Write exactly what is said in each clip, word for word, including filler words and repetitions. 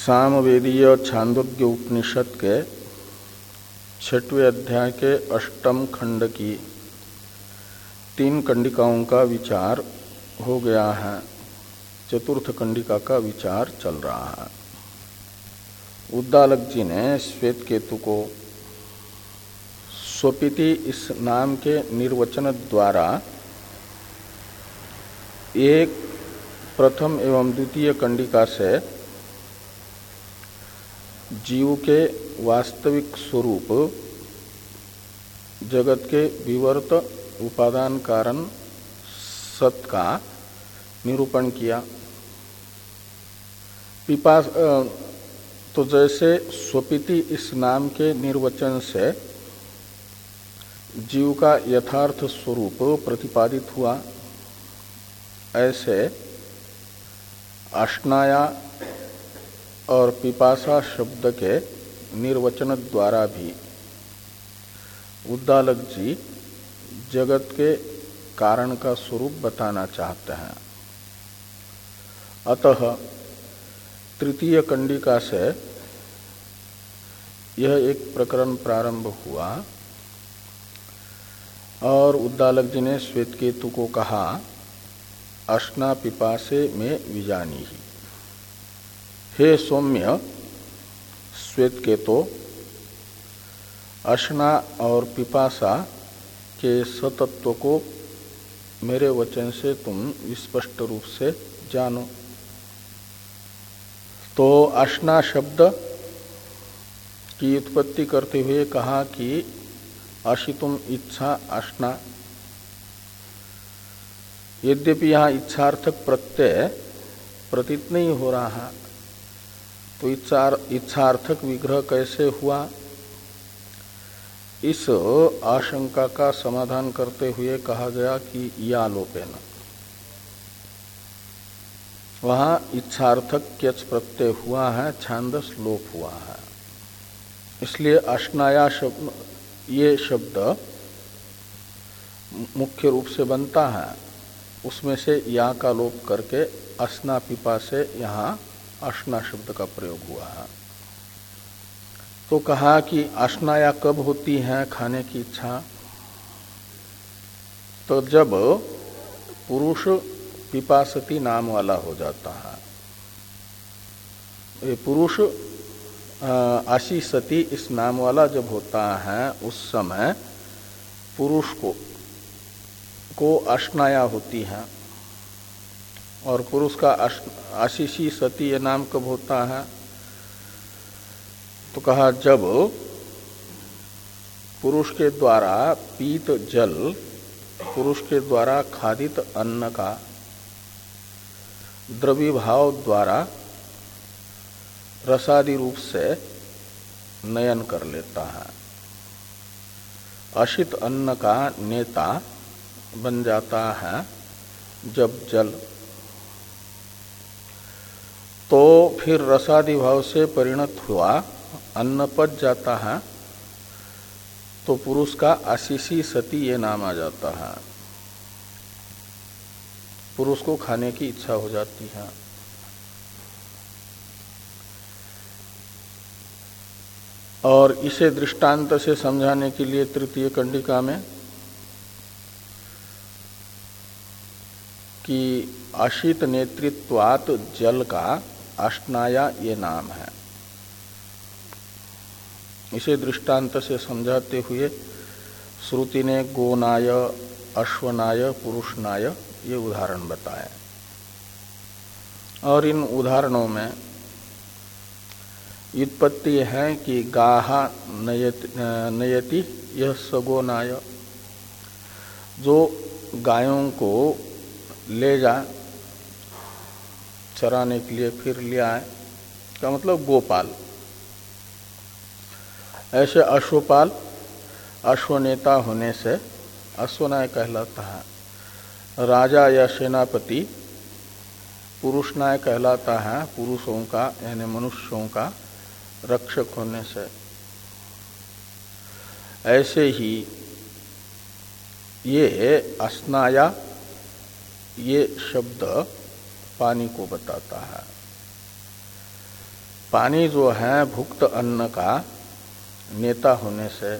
सामवेदीय छांदोग्य उपनिषद के छठवें अध्याय के अष्टम खंड की तीन कंडिकाओं का विचार हो गया है। चतुर्थ कंडिका का विचार चल रहा है। उद्दालक जी ने श्वेत केतु को स्वपिति इस नाम के निर्वचन द्वारा एक प्रथम एवं द्वितीय कंडिका से जीव के वास्तविक स्वरूप जगत के विवर्त उपादान कारण सत का निरूपण किया। पिपास तो जैसे स्वपिति इस नाम के निर्वचन से जीव का यथार्थ स्वरूप प्रतिपादित हुआ, ऐसे अश्नाया और पिपासा शब्द के निर्वचन द्वारा भी उद्दालक जी जगत के कारण का स्वरूप बताना चाहते हैं। अतः तृतीय कंडिका से यह एक प्रकरण प्रारंभ हुआ और उद्दालक जी ने श्वेतकेतु को कहा, अश्ना पिपासे में विजानी ही। हे सौम्य श्वेतकेतो, अश्ना और पिपासा के सतत्व को मेरे वचन से तुम स्पष्ट रूप से जानो। तो अश्ना शब्द की उत्पत्ति करते हुए कहा कि अशितुम इच्छा अश्ना। यद्यपि यहाँ इच्छार्थक प्रत्यय प्रतीत नहीं हो रहा है, तो इच्छा इच्छार्थक विग्रह कैसे हुआ? इस आशंका का समाधान करते हुए कहा गया कि या लोपेन, वहां इच्छार्थक क्यच प्रत्यय हुआ है, छांदस लोप हुआ है। इसलिए अश्नाया शब्द, ये शब्द मुख्य रूप से बनता है, उसमें से या का लोप करके अस्ना पिपा से यहाँ अश्ना शब्द का प्रयोग हुआ है। तो कहा कि अश्नाया कब होती है खाने की इच्छा? तो जब पुरुष पिपासती नाम वाला हो जाता है। ये पुरुष आशीसती इस नाम वाला जब होता है, उस समय पुरुष को को अश्नाया होती है। और पुरुष का आशीषी सती ये नाम कब होता है? तो कहा जब पुरुष के द्वारा पीत जल, पुरुष के द्वारा खादित अन्न का द्रव्यभाव द्वारा रसादि रूप से नयन कर लेता है। अशित अन्न का नेता बन जाता है जब जल, तो फिर रसादि भाव से परिणत हुआ अन्न पच जाता है, तो पुरुष का आशीषी सती ये नाम आ जाता है। पुरुष को खाने की इच्छा हो जाती है। और इसे दृष्टांत से समझाने के लिए तृतीय कंडिका में कि अशित नेतृत्वात् जल का अश्नाया ये नाम है, इसे दृष्टांत से समझाते हुए श्रुति ने गोनाय, अश्वनाय, पुरुषनाय ये उदाहरण बताए। और इन उदाहरणों में व्युत्पत्ति है कि गाहा नयति, नयति यह सगोनाय, जो गायों को ले जा चराने के लिए फिर ले आए, का मतलब गोपाल। ऐसे अश्वपाल अश्वनेता होने से अश्वनाय कहलाता है। राजा या सेनापति पुरुषनाय कहलाता है, पुरुषों का यानी मनुष्यों का रक्षक होने से। ऐसे ही ये अस्नाया ये शब्द पानी को बताता है। पानी जो है भुक्त अन्न का नेता होने से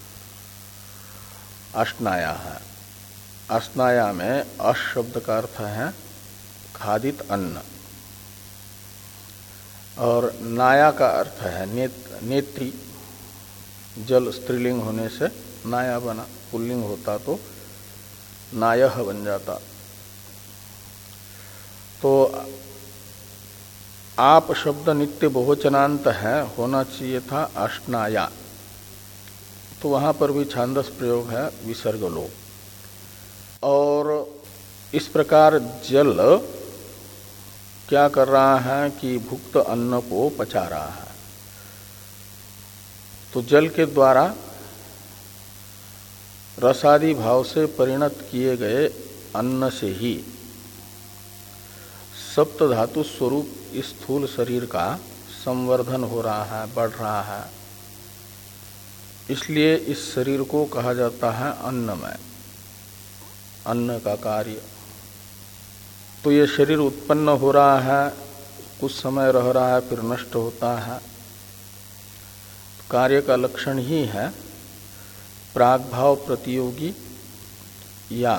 अष्टनाया है। अष्टनाया में अश शब्द का अर्थ है खादित अन्न और नाया का अर्थ है नेत, नेत्री। जल स्त्रीलिंग होने से नाया बना, पुल्लिंग होता तो नायह बन जाता। तो आप शब्द नित्य बहुवचनांत है, होना चाहिए था अष्टनाया। तो वहां पर भी छांदस प्रयोग है विसर्ग लोप। और इस प्रकार जल क्या कर रहा है कि भुक्त अन्न को पचा रहा है। तो जल के द्वारा रसादि भाव से परिणत किए गए अन्न से ही सप्त धातु स्वरूप इस स्थूल शरीर का संवर्धन हो रहा है, बढ़ रहा है। इसलिए इस शरीर को कहा जाता है अन्नमय, अन्न का कार्य। तो ये शरीर उत्पन्न हो रहा है, कुछ समय रह रहा है, फिर नष्ट होता है। तो कार्य का लक्षण ही है प्रागभाव प्रतियोगी या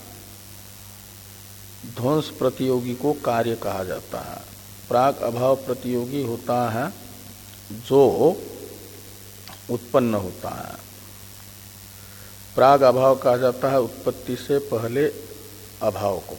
ध्वंस प्रतियोगी को कार्य कहा जाता है। प्राग अभाव प्रतियोगी होता है जो उत्पन्न होता है। प्राग अभाव कहा जाता है उत्पत्ति से पहले अभाव को,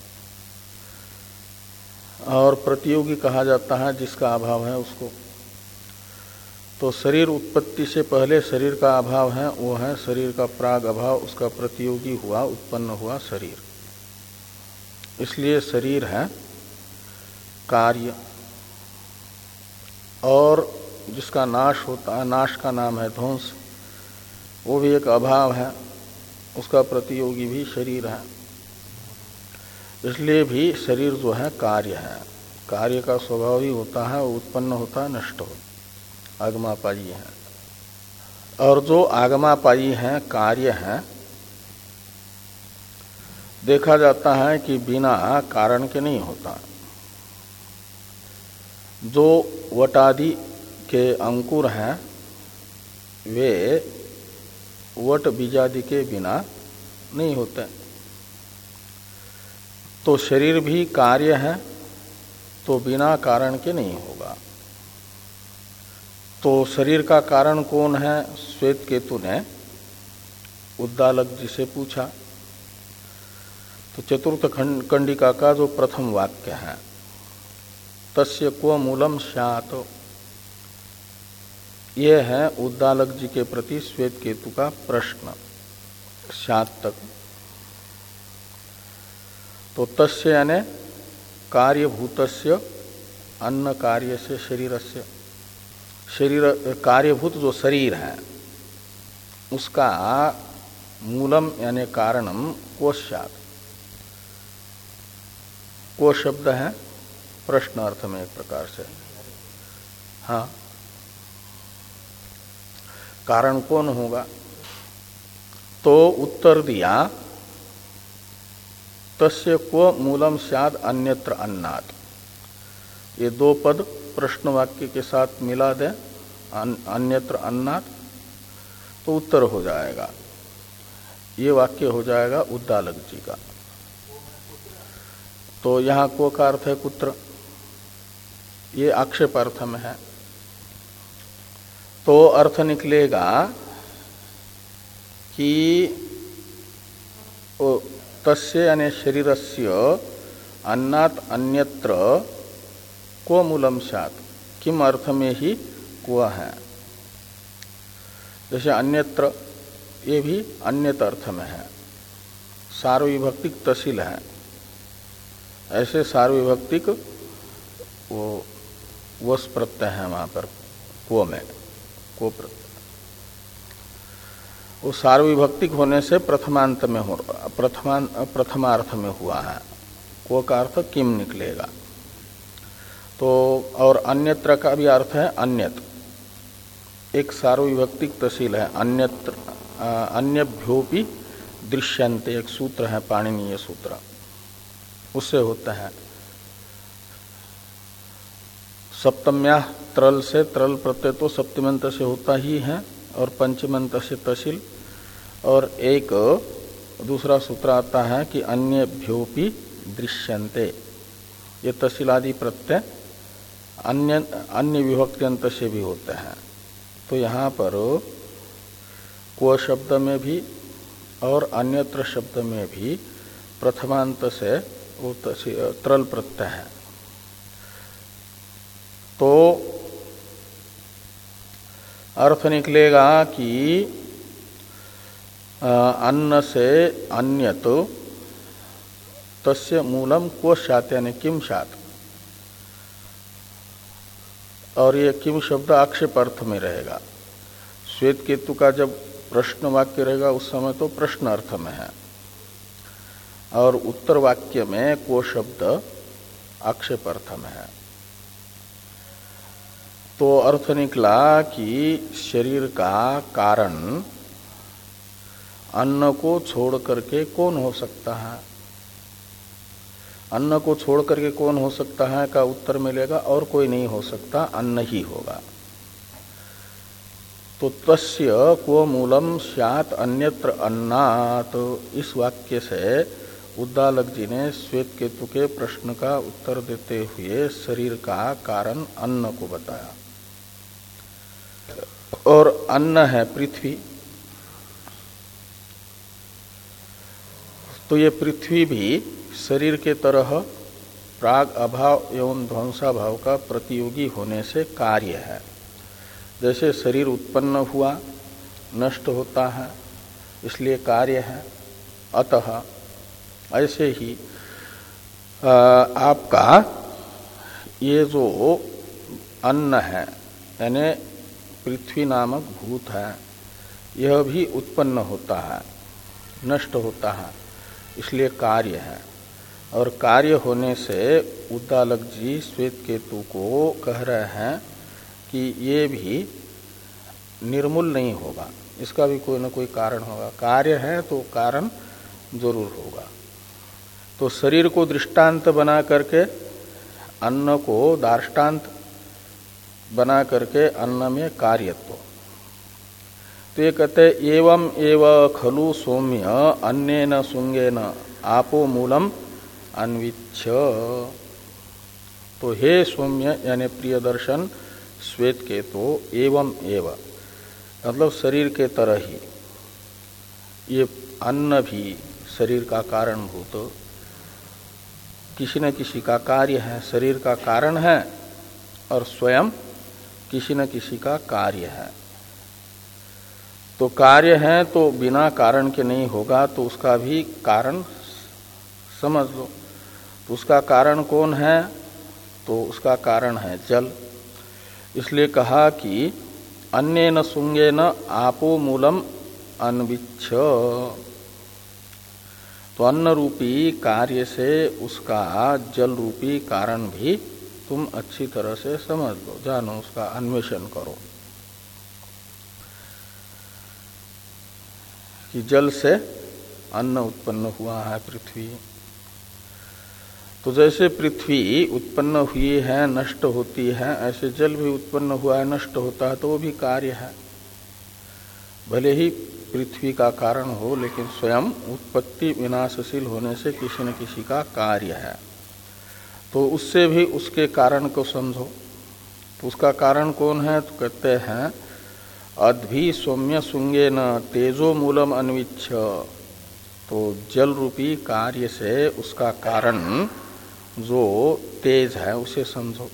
और प्रतियोगी कहा जाता है जिसका अभाव है उसको। तो शरीर उत्पत्ति से पहले शरीर का अभाव है, वो है शरीर का प्राग अभाव, उसका प्रतियोगी हुआ, उत्पन्न हुआ शरीर। इसलिए शरीर है कार्य। और जिसका नाश होता है, नाश का नाम है ध्वंस, वो भी एक अभाव है, उसका प्रतियोगी भी शरीर है। इसलिए भी शरीर जो है कार्य है, कार्य का स्वभाव ही होता है, वो उत्पन्न होता है, नष्ट होता है, आगमापायी है। और जो आगमापायी है, कार्य है, देखा जाता है कि बिना कारण के नहीं होता। जो वटादि के अंकुर हैं वे वट बीजादि के बिना नहीं होते। तो शरीर भी कार्य है, तो बिना कारण के नहीं होगा। तो शरीर का कारण कौन है? श्वेत केतु ने उद्दालक जी से पूछा। तो चतुर्थ कंडिका का जो प्रथम वाक्य है, तस्य क्व मूलम स्यात्, ये है उद्दालक जी के प्रति श्वेत केतु का प्रश्न। स्यात् तक तो तस्य यानी कार्यभूतस्य अन्न कार्य से शरीरस्य, शरीर कार्यभूत जो शरीर है उसका मूलम यानी कारणम को स्यात्। को शब्द है प्रश्न अर्थ में एक प्रकार से। हाँ, कारण कौन होगा? तो उत्तर दिया तस्य को मूलम स्यात् अन्यत्र अन्नात्। ये दो पद प्रश्न वाक्य के साथ मिला दें, अन्यत्र अन्नात्, तो उत्तर हो जाएगा। ये वाक्य हो जाएगा उद्दालक जी का। तो यहाँ को का अर्थ है कुत्र, ये आक्षेप अर्थ में है। तो अर्थ निकलेगा कि तस्य यानी शरीरस्य अन्नात् अन्यत्र को मूलम स्यात्, किम अर्थ में ही को है। जैसे अन्यत्र, ये भी अन्यत अर्थ में है, सार्वविभक्तिक तहसील है। ऐसे सार्वविभक्तिक वो वस प्रत्यय है वहां पर को में, को प्रत्यय। वो सार्वविभक्तिक होने से प्रथमांत में हो, प्रथमान प्रथमार्थ में हुआ है। को का अर्थ किम निकलेगा। तो और अन्यत्र का भी अर्थ है अन्यत, एक सार्वविभक्तिक तहसील है। अन्यत्र अन्यभ्योपि दृश्यन्ते, एक सूत्र है पाणिनीय सूत्र, उससे होता है। सप्तम्या त्रल से, त्रल प्रत्यय तो सप्तमंत से होता ही है और पंचमंत से तहसील। और एक दूसरा सूत्र आता है कि अन्यभ्योपि दृश्यन्ते, ये तहसील आदि प्रत्यय अन्य अन्य विभक्त्यंत से भी होते हैं। तो यहाँ पर क्व शब्द में भी और अन्यत्र शब्द में भी प्रथमांत से वो त्रल प्रत्यय है। तो अर्थ निकलेगा कि अन्न से अन्यत तस्य मूलम क्व स्यात्, यानी किम स्यात्। और ये किम शब्द आक्षेप अर्थ में रहेगा। श्वेत केतु का जब प्रश्न वाक्य रहेगा उस समय तो प्रश्न अर्थ में है, और उत्तर वाक्य में क्व शब्द आक्षेप अर्थ में है। तो अर्थ निकला कि शरीर का कारण अन्न को छोड़ करके कौन हो सकता है। अन्न को छोड़ करके कौन हो सकता है का उत्तर मिलेगा, और कोई नहीं हो सकता, अन्न ही होगा। तो तस्य क्व मूलम स्यात् अन्यत्र अन्नात्, तो इस वाक्य से उद्दालक जी ने श्वेत केतु के प्रश्न का उत्तर देते हुए शरीर का कारण अन्न को बताया। और अन्न है पृथ्वी। तो ये पृथ्वी भी शरीर के तरह प्राग अभाव एवं ध्वंसाभाव का प्रतियोगी होने से कार्य है। जैसे शरीर उत्पन्न हुआ, नष्ट होता है, इसलिए कार्य है। अतः ऐसे ही आ, आपका ये जो अन्न है, यानी पृथ्वी नामक भूत है, यह भी उत्पन्न होता है, नष्ट होता है, इसलिए कार्य है। और कार्य होने से उद्दालक जी श्वेत केतु को कह रहे हैं कि ये भी निर्मूल नहीं होगा, इसका भी कोई न कोई कारण होगा। कार्य है तो कारण जरूर होगा। तो शरीर को दृष्टांत बना करके अन्न को दार्ष्टान्त बना करके अन्न में कार्यत्व। तो ये कहते एवं एव खलु सौम्य अन्नेन सुंगेन आपो मूलम अन्विच्छ। तो हे सौम्य यानी प्रिय दर्शन श्वेत के तो एवं एव मतलब शरीर के तरह ही ये अन्न भी शरीर का कारणभूत किसी न किसी का कार्य है, शरीर का कारण है और स्वयं किसी न किसी का कार्य है। तो कार्य है तो बिना कारण के नहीं होगा, तो उसका भी कारण समझ लो। तो उसका कारण कौन है? तो उसका कारण है जल। इसलिए कहा कि अन्येन सुंगेन आपो मूलम अन्विच्छ। तो अन्न रूपी कार्य से उसका जल रूपी कारण भी तुम अच्छी तरह से समझ लो, जानो, उसका अन्वेषण करो कि जल से अन्न उत्पन्न हुआ है पृथ्वी। तो जैसे पृथ्वी उत्पन्न हुई है, नष्ट होती है, ऐसे जल भी उत्पन्न हुआ है, नष्ट होता है, तो वो भी कार्य है। भले ही पृथ्वी का कारण हो, लेकिन स्वयं उत्पत्ति विनाशशील होने से किसी न किसी का कार्य है। तो उससे भी उसके कारण को समझो। तो उसका कारण कौन है? तो कहते हैं अद्भि सौम्य सुंगेन तेजो मूलम अन्विच्छ। तो जल रूपी कार्य से उसका कारण जो तेज है उसे समझो।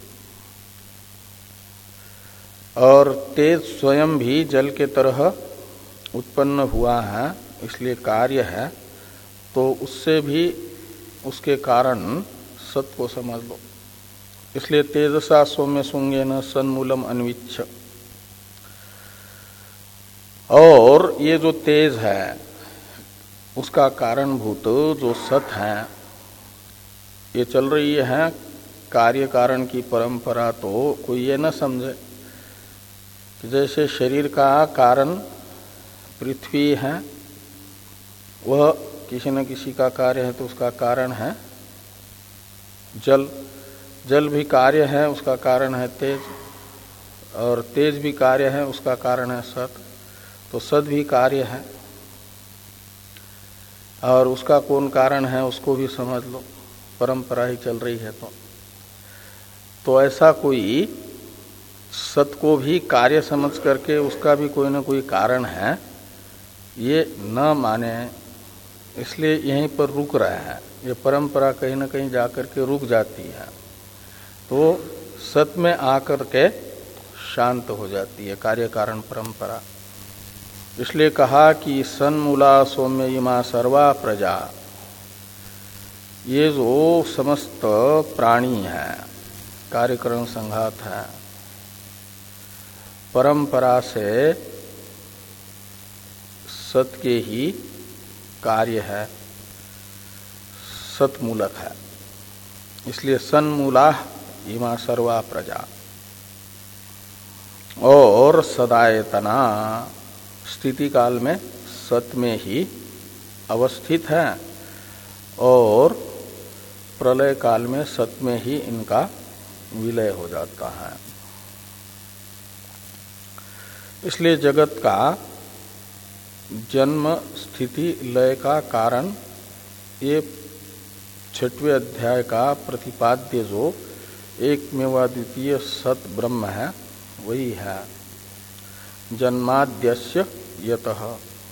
और तेज स्वयं भी जल के तरह उत्पन्न हुआ है, इसलिए कार्य है। तो उससे भी उसके कारण सत को समझ लो। इसलिए तेजसा सौम्य सुंगेन सन्मूलम अन्विच्छ। और ये जो तेज है उसका कारणभूत जो सत है, ये चल रही है कार्य कारण की परंपरा। तो कोई ये न समझे कि जैसे शरीर का कारण पृथ्वी है, वह किसी न किसी का कार्य है, तो उसका कारण है जल। जल भी कार्य है, उसका कारण है तेज, और तेज भी कार्य है, उसका कारण है सत। तो सत भी कार्य है और उसका कौन कारण है उसको भी समझ लो, परंपरा ही चल रही है। तो तो ऐसा कोई सत को भी कार्य समझ करके उसका भी कोई ना कोई कारण है, ये न माने, इसलिए यहीं पर रुक रहा है। ये परंपरा कहीं ना कहीं जाकर के रुक जाती है, तो सत में आकर के शांत हो जाती है कार्य कारण परंपरा। इसलिए कहा कि सन्मूला सौम्य इमा सर्वा प्रजा, ये जो समस्त प्राणी है, कार्यकरण संघात है, परंपरा से सत के ही कार्य है, सतमूलक है। इसलिए सन्मूला इमा सर्वा प्रजा। और सदायतना, स्थिति काल में सत में ही अवस्थित है और प्रलय काल में सत में ही इनका विलय हो जाता है। इसलिए जगत का जन्म स्थिति लय का कारण ये छठवें अध्याय का प्रतिपाद्य जो एकमेवाद्वितीय सत ब्रह्म है वही है। जन्माद्यस्य यतः,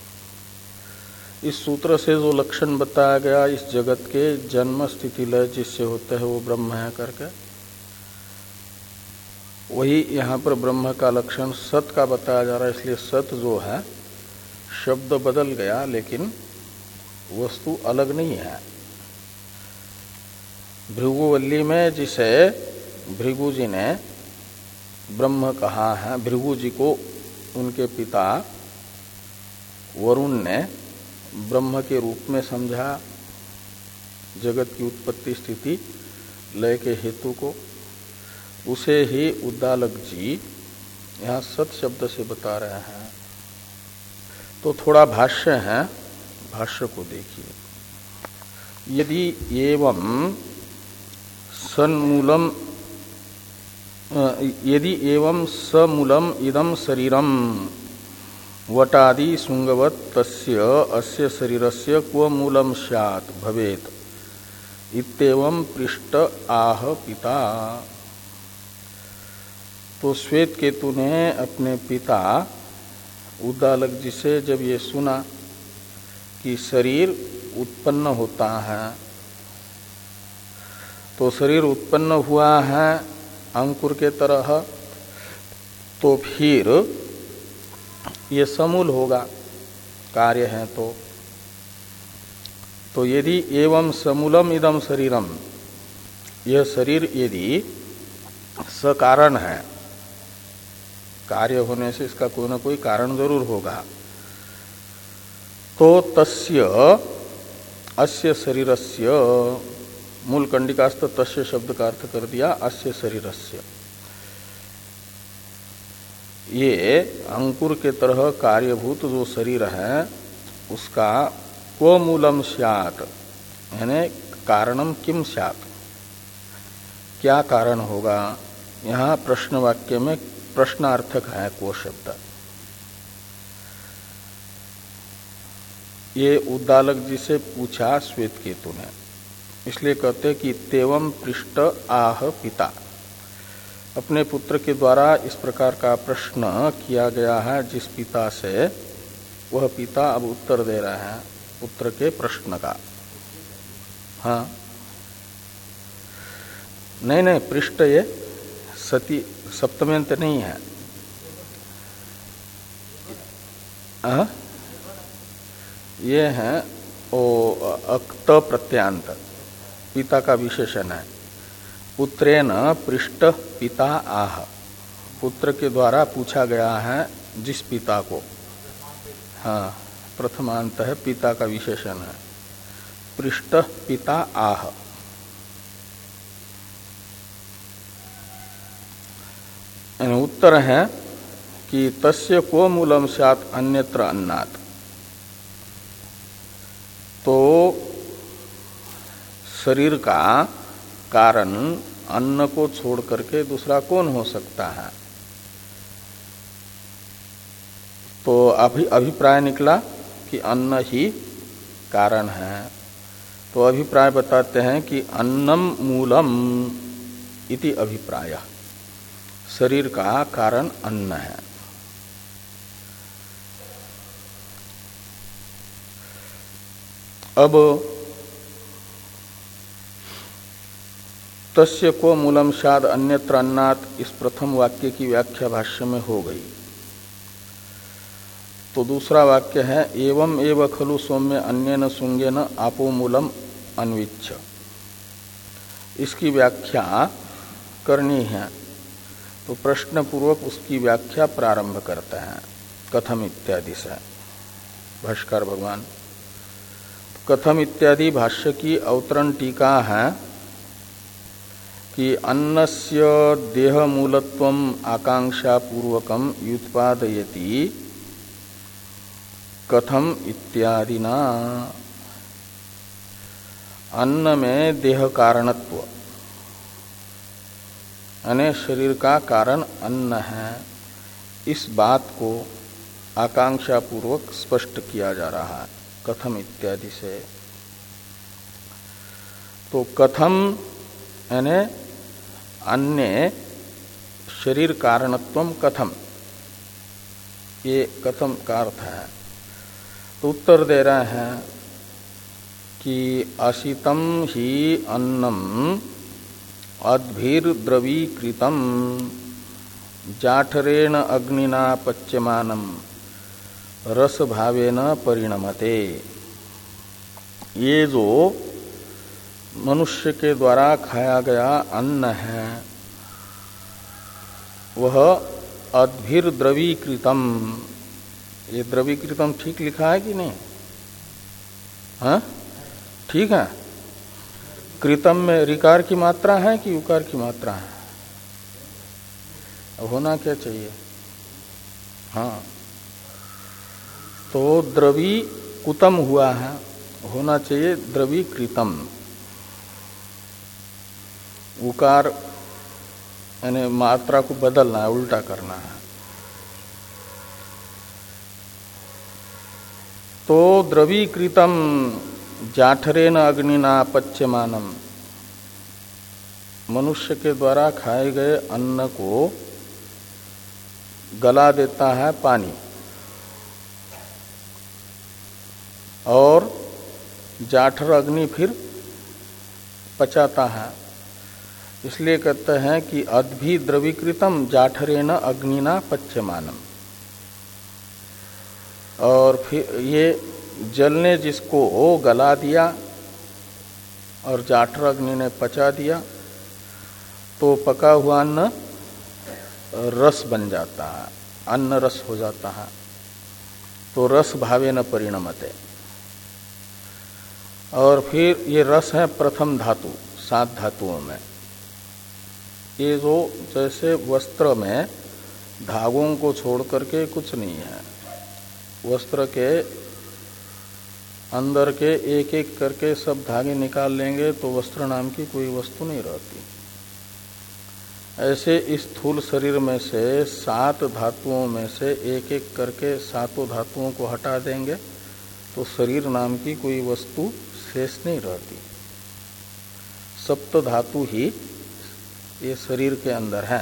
इस सूत्र से जो लक्षण बताया गया इस जगत के जन्म स्थिति लय जिससे होते हैं वो ब्रह्म है करके, वही यहाँ पर ब्रह्म का लक्षण सत का बताया जा रहा है। इसलिए सत जो है शब्द बदल गया लेकिन वस्तु अलग नहीं है। भृगुवल्ली में जिसे भृगु जी ने ब्रह्म कहा है, भृगु जी को उनके पिता वरुण ने ब्रह्म के रूप में समझा, जगत की उत्पत्ति स्थिति लय के हेतु को, उसे ही उद्दालक जी यहाँ सत शब्द से बता रहे हैं। तो थोड़ा भाष्य है, भाष्य को देखिए। यदि एवं सन्मूलम यदि एवं समूलम इदम शरीरम वटादि शुंगवत तस्य अस्य शरीरस्य क्व मूलम स्यात् भवेत् इत्येवं पृष्ठ आह पिता। तो श्वेत केतु ने अपने पिता उद्दालक जी से जब ये सुना कि शरीर उत्पन्न होता है, तो शरीर उत्पन्न हुआ है अंकुर के तरह, तो फिर ये समूल होगा, कार्य है। तो तो यदि एवं समूलम इदम शरीरम, यह शरीर यदि सकारण है, कार्य होने से इसका कोई ना कोई कारण जरूर होगा, तो तस्य अस्य शरीरस्य, मूल कंडिकास्त तस्य शब्द का अर्थ कर दिया अस्य शरीरस्य, ये अंकुर के तरह कार्यभूत जो शरीर है उसका क्व मूलम स्यात्, यानी कारणम किम स्यात्, क्या कारण होगा। यहाँ प्रश्न वाक्य में प्रश्नार्थक है क्व शब्द। ये उद्दालक जी से पूछा श्वेत केतु ने, इसलिए कहते कि तेवं पृष्ठ आह पिता, अपने पुत्र के द्वारा इस प्रकार का प्रश्न किया गया है जिस पिता से, वह पिता अब उत्तर दे रहे हैं पुत्र के प्रश्न का। हाँ नहीं नहीं, पृष्ठ ये सती सप्तम्यंत नहीं है। आ? ये है ओ अक्त प्रत्यांत, पिता का विशेषण है। पुत्रेण पृष्ठ पिता आह, पुत्र के द्वारा पूछा गया है जिस पिता को। हाँ, प्रथमांत है, पिता का विशेषण है। पृष्ठ पिता आह, उत्तर है कि तस्य को मूलम स्यात् अन्यत्र अन्नात्। तो शरीर का कारण अन्न को छोड़ करके दूसरा कौन हो सकता है? तो अभी अभिप्राय निकला कि अन्न ही कारण है। तो अभिप्राय बताते हैं कि अन्नम मूलम इति अभिप्राय, शरीर का कारण अन्न है। अब तस्य को मूलम शाद अन्यत्र अन्नात्, इस प्रथम वाक्य की व्याख्या भाष्य में हो गई। तो दूसरा वाक्य है एवं एव खलु सौम्य अन्येन सुंगेन आपो मूलम अन्विच्छ। इसकी व्याख्या करनी है, तो प्रश्न पूर्वक उसकी व्याख्या प्रारंभ करते हैं कथम इत्यादि से भाष्कर भगवान। कथम इत्यादि भाष्य की अवतरण टीका है कि अन्नस्य देह मूलत्वम आकांक्षा पूर्वकम युत्पादयति कथम इत्यादिना। अन्न में देह कारणत्व, यानी शरीर का कारण अन्न है, इस बात को आकांक्षा पूर्वक स्पष्ट किया जा रहा है कथम इत्यादि से। तो कथम यानी अन्य शरीर कारणत्वम कथम, ये कथम का अर्थ है। तो उत्तर दे रहे हैं कि असितम ही अन्नम अद्भिर्द्रवीकृतम जाठरेण अग्निना पच्यमानम रस भावेन परिणमते। ये जो मनुष्य के द्वारा खाया गया अन्न है वह अद्भिर्द्रवीकृतम, ये द्रवीकृतम ठीक लिखा है कि नहीं? हाँ ठीक है। कृतम में ऋकार की मात्रा है कि उकार की मात्रा है? होना क्या चाहिए? हाँ, तो द्रवी कुतम हुआ है, होना चाहिए द्रवीकृतम। उकार यानी मात्रा को बदलना है, उल्टा करना है। तो द्रवीकृतम जाठरेन अग्निना पच्यमानम, मनुष्य के द्वारा खाए गए अन्न को गला देता है पानी, और जाठर अग्नि फिर पचाता है। इसलिए कहते हैं कि अद्भि द्रवीकृतम जाठरेन अग्निना पच्यमानम। और फिर ये जल ने जिसको गला दिया और जाठर अग्नि ने पचा दिया, तो पका हुआ अन्न रस बन जाता है, अन्न रस हो जाता है। तो रस भावेन परिणमते। और फिर ये रस है प्रथम धातु, सात धातुओं में। ये जो जैसे वस्त्र में धागों को छोड़ करके कुछ नहीं है, वस्त्र के अंदर के एक एक करके सब धागे निकाल लेंगे तो वस्त्र नाम की कोई वस्तु नहीं रहती। ऐसे इस स्थूल शरीर में से सात धातुओं में से एक एक करके सातों धातुओं को हटा देंगे तो शरीर नाम की कोई वस्तु शेष नहीं रहती। सप्त धातु ही ये शरीर के अंदर है।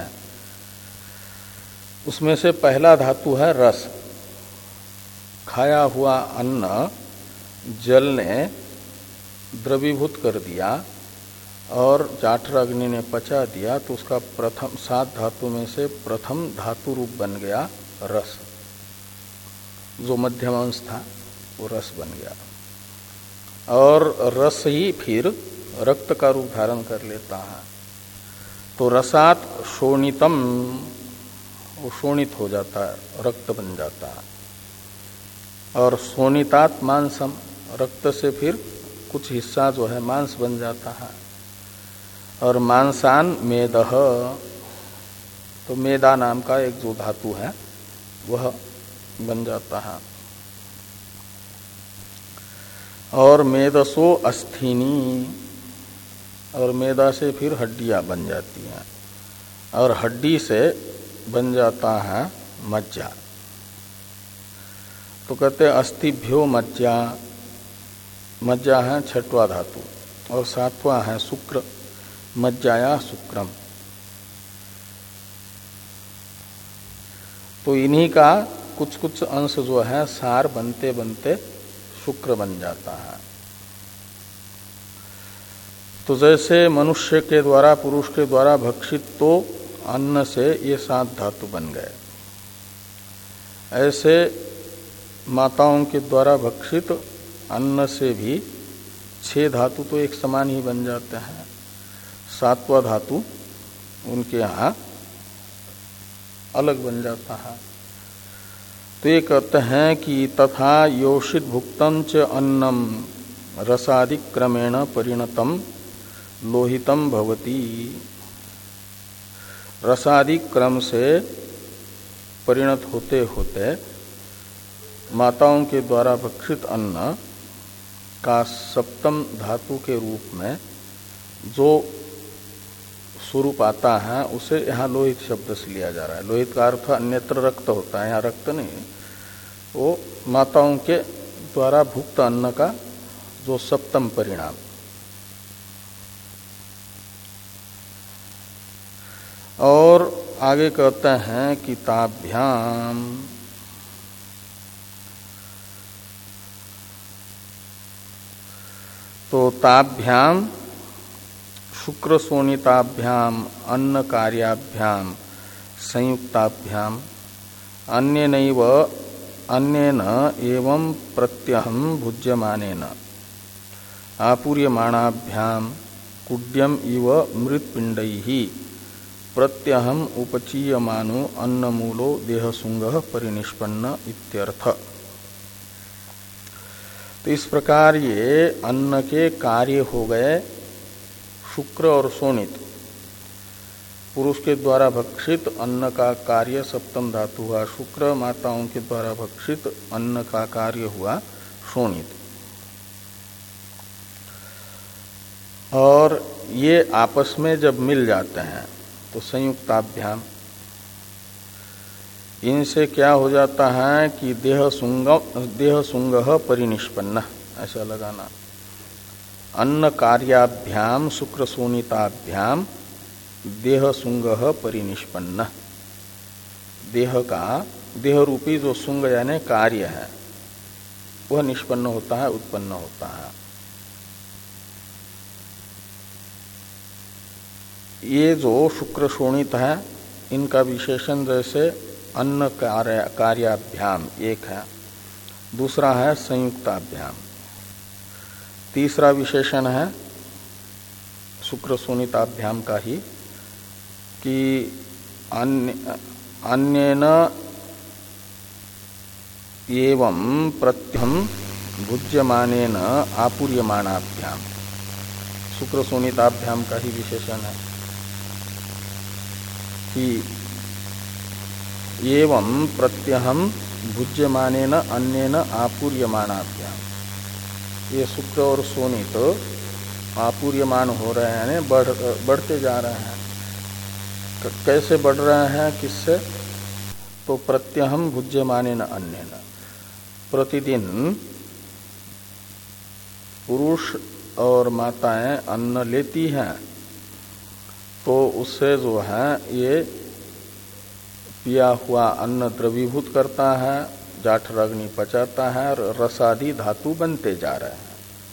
उसमें से पहला धातु है रस। खाया हुआ अन्न जल ने द्रवीभूत कर दिया और जाठर अग्नि ने पचा दिया, तो उसका प्रथम सात धातु में से प्रथम धातु रूप बन गया रस। जो मध्यम अंश था वो रस बन गया, और रस ही फिर रक्त का रूप धारण कर लेता है। तो रसात शोणितम, वो शोणित हो जाता है, रक्त बन जाता है। और शोणितात मांसम, रक्त से फिर कुछ हिस्सा जो है मांस बन जाता है। और मांसान मेदह, तो मेदा नाम का एक जो धातु है वह बन जाता है। और मेदसो अस्थिनी, और मेदा से फिर हड्डियां बन जाती हैं, और हड्डी से बन जाता है मज्जा। तो कहते हैं अस्थिभ्यो मज्जा, मज्जा है छठवा धातु, और सातवां है शुक्र, मज्जाया शुक्रम। तो इन्हीं का कुछ कुछ अंश जो है सार बनते बनते शुक्र बन जाता है। तो जैसे मनुष्य के द्वारा, पुरुष के द्वारा भक्षित तो अन्न से ये सात धातु बन गए, ऐसे माताओं के द्वारा भक्षित अन्न से भी छह धातु तो एक समान ही बन जाते हैं। सातवां धातु उनके यहाँ अलग बन जाता है। तो ये कहते हैं कि तथा योषित भुक्तम च अन्नम रसादिक क्रमेण परिणतम लोहितम भवति। रसादिक क्रम से परिणत होते होते माताओं के द्वारा भक्षित अन्न का सप्तम धातु के रूप में जो स्वरूप आता है उसे यहाँ लोहित शब्द से लिया जा रहा है। लोहित का अर्थ अन्यत्र रक्त होता है, यहाँ रक्त नहीं, वो माताओं के द्वारा भुक्त अन्न का जो सप्तम परिणाम। और आगे कहते हैं कि ताभ्याम, तो ताभ्याम शुक्र शोणिताभ्याम अन्न कार्याभ्याम संयुक्ताभ्याम अन्यनैव अन्येन एवं प्रत्यहं भुज्यमानेन आपूर्यमाणाभ्याम कुड्यम इव मृत्पिंडैः प्रत्यहं उपचीयमानो अन्नमूलो देहसुंगः परिनिष्पन्न इत्यर्थ। तो इस प्रकार ये अन्न के कार्य हो गए शुक्र और शोणित। पुरुष के द्वारा भक्षित अन्न का कार्य सप्तम धातु हुआ शुक्र, माताओं के द्वारा भक्षित अन्न का कार्य हुआ शोणित। और ये आपस में जब मिल जाते हैं तो संयुक्ताभ्याम, इनसे क्या हो जाता है कि देह सुंग देह सुंगः परिनिष्पन्न, ऐसा लगाना। अन्न कार्याभ्याम शुक्र शोणिताभ्याम देह सुंगः परिनिष्पन्न, देह का देह रूपी जो सुंग यानी कार्य है वह निष्पन्न होता है, उत्पन्न होता है। ये जो शुक्र शोणित है इनका विशेषण जैसे अन्न कार्य कार्याभ्याम एक है, दूसरा है संयुक्ताभ्याम, तीसरा विशेषण है शुक्र शोणिताभ्याम का ही कि अन्य अन्येन एवं प्रत्यहं भुज्यमानेन आपूर्यमाणाभ्याम, शुक्र शोणिताभ्याम का ही विशेषण है कि एवं प्रत्यहं भुज्यमानेन अन्येन आपूर्यमाणाभ्याम। ये शुक्र और शोणित तो आपूर्यमान हो रहे हैं, यानी बढ़ बढ़ते जा रहे हैं। कैसे बढ़ रहे हैं, किससे? तो प्रत्यहं भुज्यमानेन अन्येन, प्रतिदिन पुरुष और माताएं अन्न लेती हैं तो उससे जो है ये पिया हुआ अन्न द्रवीभूत करता है, जाठर अग्नि पचाता है और रसादि धातु बनते जा रहे हैं।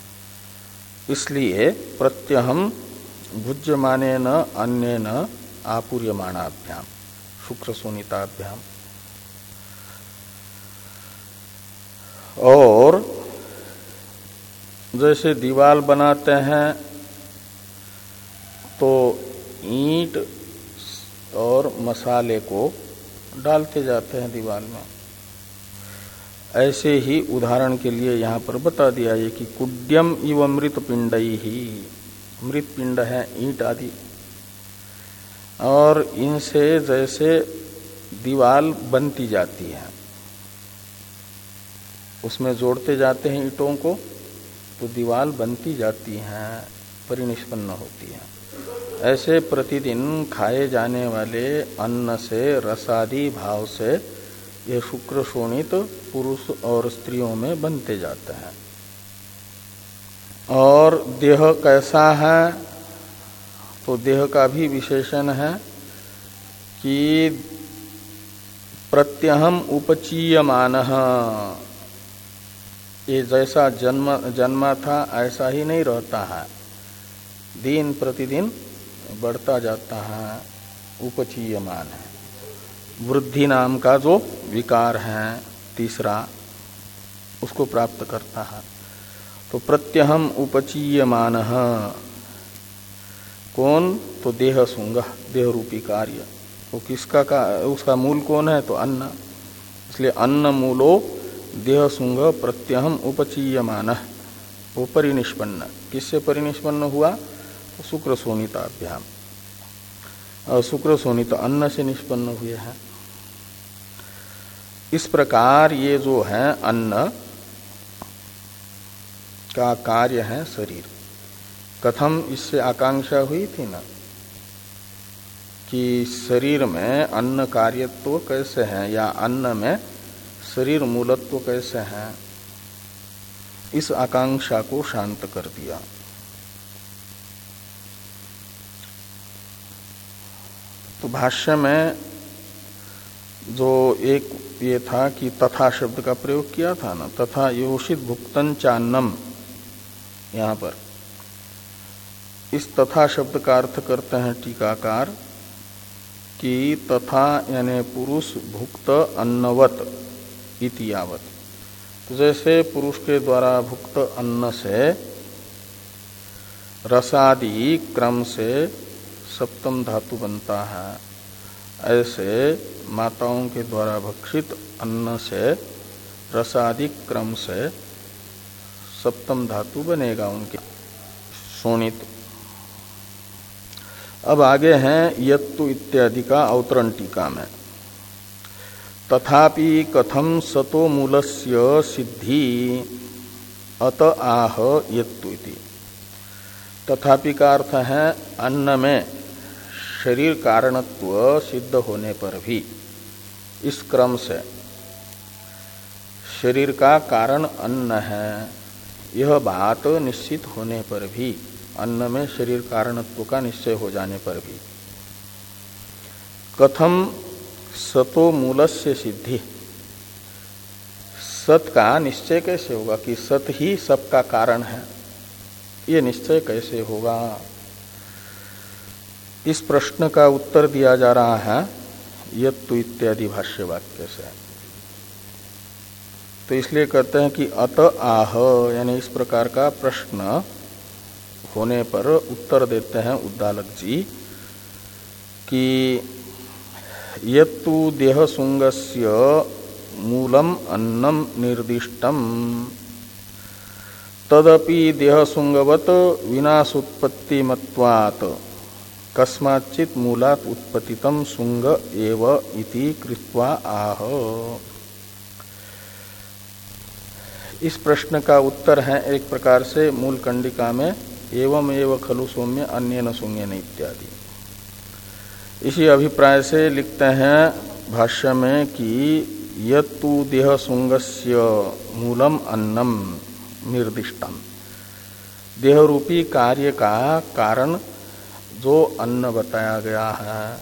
इसलिए प्रत्यहं भुज्यमानेन अन्येन आपूर्यमाणाभ्याम शुक्र शोणिताभ्याम। और जैसे दीवार बनाते हैं तो ईंट और मसाले को डालते जाते हैं दीवार में, ऐसे ही उदाहरण के लिए यहाँ पर बता दिया है कि कुड्यम इव मृत पिंडई ही, मृत पिंड है ईंट आदि, और इनसे जैसे दीवार बनती जाती है, उसमें जोड़ते जाते हैं ईंटों को तो दीवार बनती जाती हैं, परिनिष्पन्न होती है। ऐसे प्रतिदिन खाए जाने वाले अन्न से रसादि भाव से ये शुक्र शोणित पुरुष और स्त्रियों में बनते जाते हैं। और देह कैसा है, तो देह का भी विशेषण है कि प्रत्यहम उपचीयमानः, ये जैसा जन्म जन्मा था ऐसा ही नहीं रहता है, दिन प्रतिदिन बढ़ता जाता है, उपचीयमान है। वृद्धि नाम का जो विकार है तीसरा, उसको प्राप्त करता है। तो प्रत्यहम उपचीयमानः कौन, तो देह सुंग, देह रूपी कार्य। वो किसका का, उसका मूल कौन है, तो अन्न। इसलिए अन्न मूलो देह सुंग प्रत्यहम उपचीयमानः, वो परिनिष्पन्न। किससे परिनिष्पन्न हुआ, तो शुक्र शोणिताभ्याम, और शुक्र शोणित अन्न से निष्पन्न हुए हैं। इस प्रकार ये जो है अन्न का कार्य है शरीर। कथम, इससे आकांक्षा हुई थी ना कि शरीर में अन्न कार्यत्व कैसे है, या अन्न में शरीर मूलत्व कैसे है। इस आकांक्षा को शांत कर दिया। तो भाष्य में जो एक ये था कि तथा शब्द का प्रयोग किया था ना, तथा योषित भुक्तन चान्नम, यहां पर इस तथा शब्द का अर्थ करते हैं टीकाकार कि तथा यानी पुरुष भुक्त अन्नवत इति यावत। तो जैसे पुरुष के द्वारा भुक्त अन्न से रसादि क्रम से सप्तम धातु बनता है, ऐसे माताओं के द्वारा भक्षित अन्न से रसादिक क्रम से सप्तम धातु बनेगा उनके शोणित। अब आगे हैं यत्तु इत्यादि का अवतरण टीका में। तथापि कथम सतो मूलस्य सिद्धि अत आह यत्तु इति। तथापि का अर्थ है अन्न में शरीर कारणत्व सिद्ध होने पर भी, इस क्रम से शरीर का कारण अन्न है, यह बात निश्चित होने पर भी, अन्न में शरीर कारणत्व का निश्चय हो जाने पर भी, कथम सतो मूलस्य सिद्धि, सत का निश्चय कैसे होगा कि सत ही सबका कारण है, ये निश्चय कैसे होगा। इस प्रश्न का उत्तर दिया जा रहा है यत्तु इत्यादि भाष्य वाक्य से। तो इसलिए कहते हैं कि अत आह, यानी इस प्रकार का प्रश्न होने पर उत्तर देते हैं उद्दालक जी कि यत्तु देह सुंगस्य मूलम अन्नम निर्दिष्टम तदपि देह सुंगवत विनाशोत्पत्ति मत्वात् कस्माच्चित् मूलात् उत्पतितम सुंग एव इति कृत्वा आह। इस प्रश्न का उत्तर है एक प्रकार से मूल कंडिका में एवं एव खलु सौम्य अन्येन सुंगेन इत्यादि। इसी अभिप्राय से लिखते हैं भाष्य में कि यत्तु देह सुंगस्य मूलम अन्नम निर्दिष्टम, देह रूपी कार्य का कारण जो अन्न बताया गया है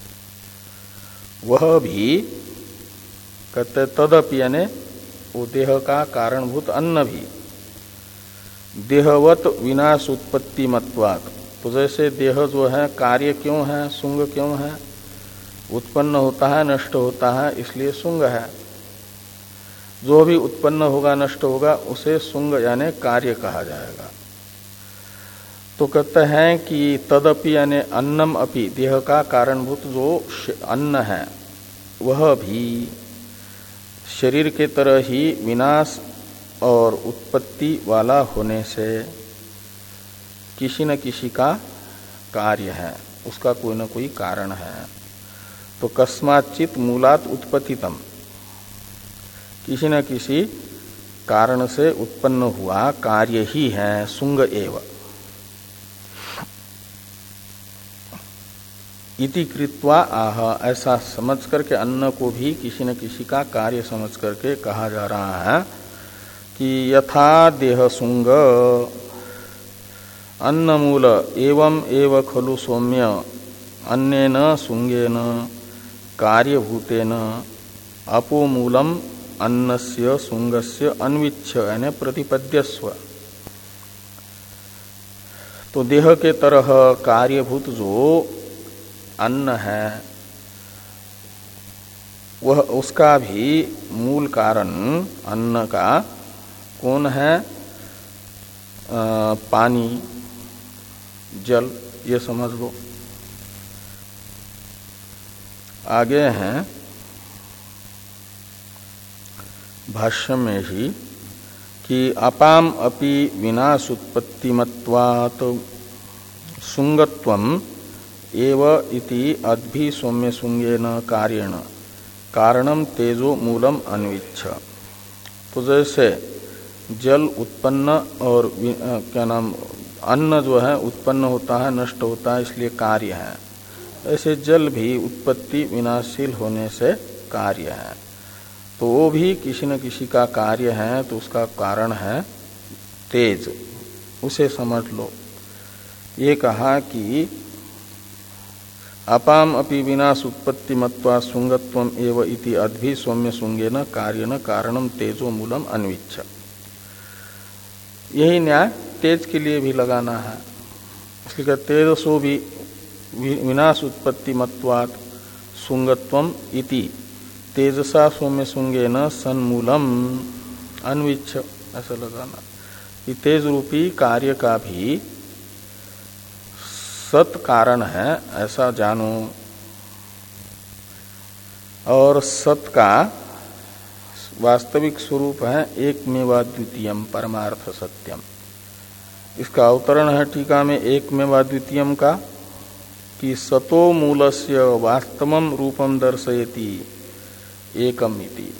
वह भी कहते तदपि, यानी वो देह का कारणभूत अन्न भी देहवत विनाश उत्पत्ति मत्वात्, तो जैसे देह जो है कार्य क्यों है, सुंग क्यों है, उत्पन्न होता है नष्ट होता है इसलिए सुंग है। जो भी उत्पन्न होगा नष्ट होगा उसे सुंग यानी कार्य कहा जाएगा। तो कहते हैं कि तदपि यानी अन्नम अपि, देह का कारणभूत जो अन्न है वह भी शरीर के तरह ही विनाश और उत्पत्ति वाला होने से किसी न किसी का कार्य है, उसका कोई न कोई कारण है। तो कस्माच्चित् मूलात् उत्पत्तितम, किसी न किसी कारण से उत्पन्न हुआ कार्य ही है सुंग एव। इति कृत्वा आह, ऐसा समझ करके अन्न को भी किसी न किसी का कार्य समझ करके कहा जा रहा है कि यथा देह सुंग अन्नमूल एवं एव खलु सौम्य अन्नेन सुंगेन कार्यभूतेन अपोमूलम अन्नस्य सुंगस्य अन्विच्छ यानी प्रतिपद्यस्व। तो देह के तरह कार्यभूत जो अन्न है वह उसका भी मूल कारण अन्न का कौन है? आ, पानी जल, ये समझ लो। आगे हैं भाष्य में ही कि अपाम अपि विनाशुत्पत्तिमत्वात् सुंगत्वम एव इति अद्भि सौम्य सुंगेन कार्येण कारणम तेजो मूलम अन्विच्छ। तो जैसे जल उत्पन्न और क्या नाम अन्न जो है उत्पन्न होता है नष्ट होता है इसलिए कार्य है, ऐसे जल भी उत्पत्ति विनाशशील होने से कार्य है। तो वो भी किसी न किसी का कार्य है, तो उसका कारण है तेज, उसे समझ लो। ये कहा कि अपाम अपि विनाश उत्पत्ति मत्वा सुंगत्वम एव इति अद्भि सौम्य सुंगेन कार्येण कारणम तेजो मूलम अन्विच्छ। यही न्याय तेज के लिए भी लगाना है, इसलिए तेजसो भी विनाश उत्पत्ति मत्वात् सुंगत्वम इति तेजसा सौम्य सुंगेन सन्मूलम अन्विच्छ, ऐसा लगाना कि तेज रूपी कार्य का भी सत कारण है ऐसा जानो। और सत का वास्तविक स्वरूप है एकमेवा द्वितीयम परमार्थ सत्यम। इसका अवतरण है टीका में एकमेवा द्वितीयम का कि सतो मूलस्य वास्तवम रूपम दर्शयति एकम इति।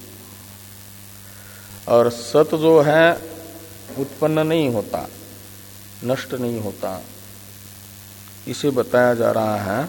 और सत जो है उत्पन्न नहीं होता, नष्ट नहीं होता, इसे बताया जा रहा है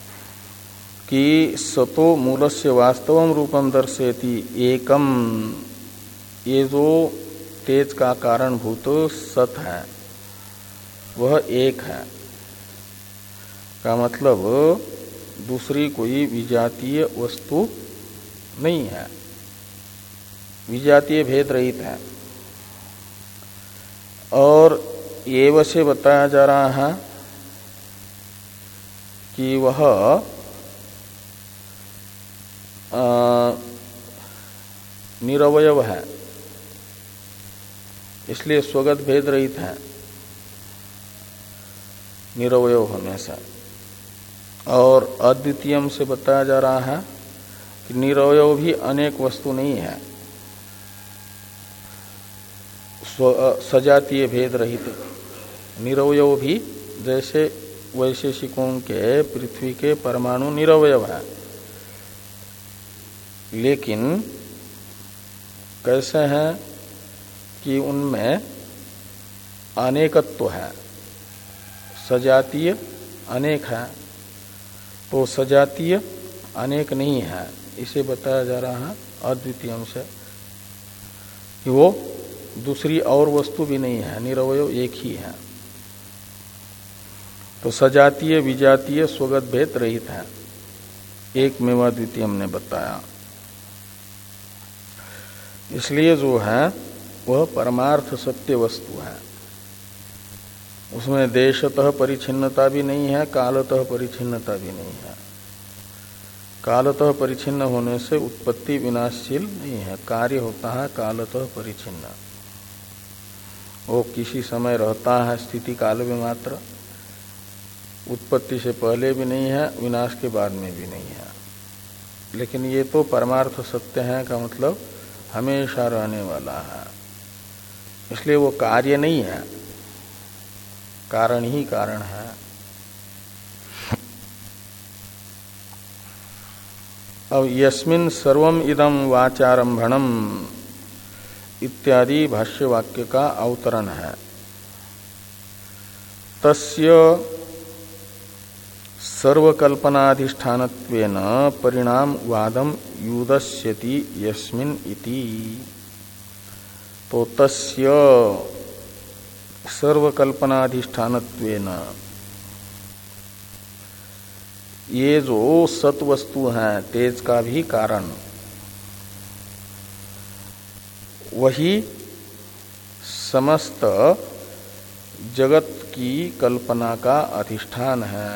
कि सतो मूलस्य वास्तवम रूपम दर्शयति एकम। ये जो तेज का कारणभूत सत है वह एक है, का मतलब दूसरी कोई विजातीय वस्तु नहीं है, विजातीय भेद रहित है। और एव से बताया जा रहा है कि वह निरवयव है, इसलिए स्वगत भेद रहित है निरवयव होने से। और अद्वितीयम से बताया जा रहा है कि निरवयव भी अनेक वस्तु नहीं है, सजातीय भेद रहित निरवयव भी, जैसे वैशेषिकों के पृथ्वी के परमाणु निरवयव है, लेकिन कैसे हैं कि उनमें अनेकत्व है, सजातीय अनेक है, तो सजातीय अनेक नहीं है, इसे बताया जा रहा है अद्वितीयम से कि वो दूसरी और वस्तु भी नहीं है, निरवयव एक ही है। तो सजातीय विजातीय स्वगत भेद रहित है, एक मेवा द्वितीय हमने बताया। इसलिए जो है वह परमार्थ सत्य वस्तु है, उसमें देशतः परिच्छिन्नता भी नहीं है, कालतः परिच्छिन्नता भी नहीं है। कालतः परिच्छिन्न होने से उत्पत्ति विनाशशील नहीं है, कार्य होता है कालतः परिच्छिन्न, वो किसी समय रहता है स्थिति काल में मात्र, उत्पत्ति से पहले भी नहीं है, विनाश के बाद में भी नहीं है। लेकिन ये तो परमार्थ सत्य है का मतलब हमेशा रहने वाला है, इसलिए वो कार्य नहीं है, कारण ही कारण है। अब यस्मिन् सर्वम इदम वाचारंभणम इत्यादि भाष्य वाक्य का अवतरण है। तस्य सर्वकल्पनाधिष्ठानत्वेन परिणाम वादम युदस्यति यस्मिन् इति। तो तस्य सर्वकल्पनाधिष्ठानत्वेन, ये जो सत्वस्तु हैं तेज का भी कारण, वही समस्त जगत की कल्पना का अधिष्ठान है।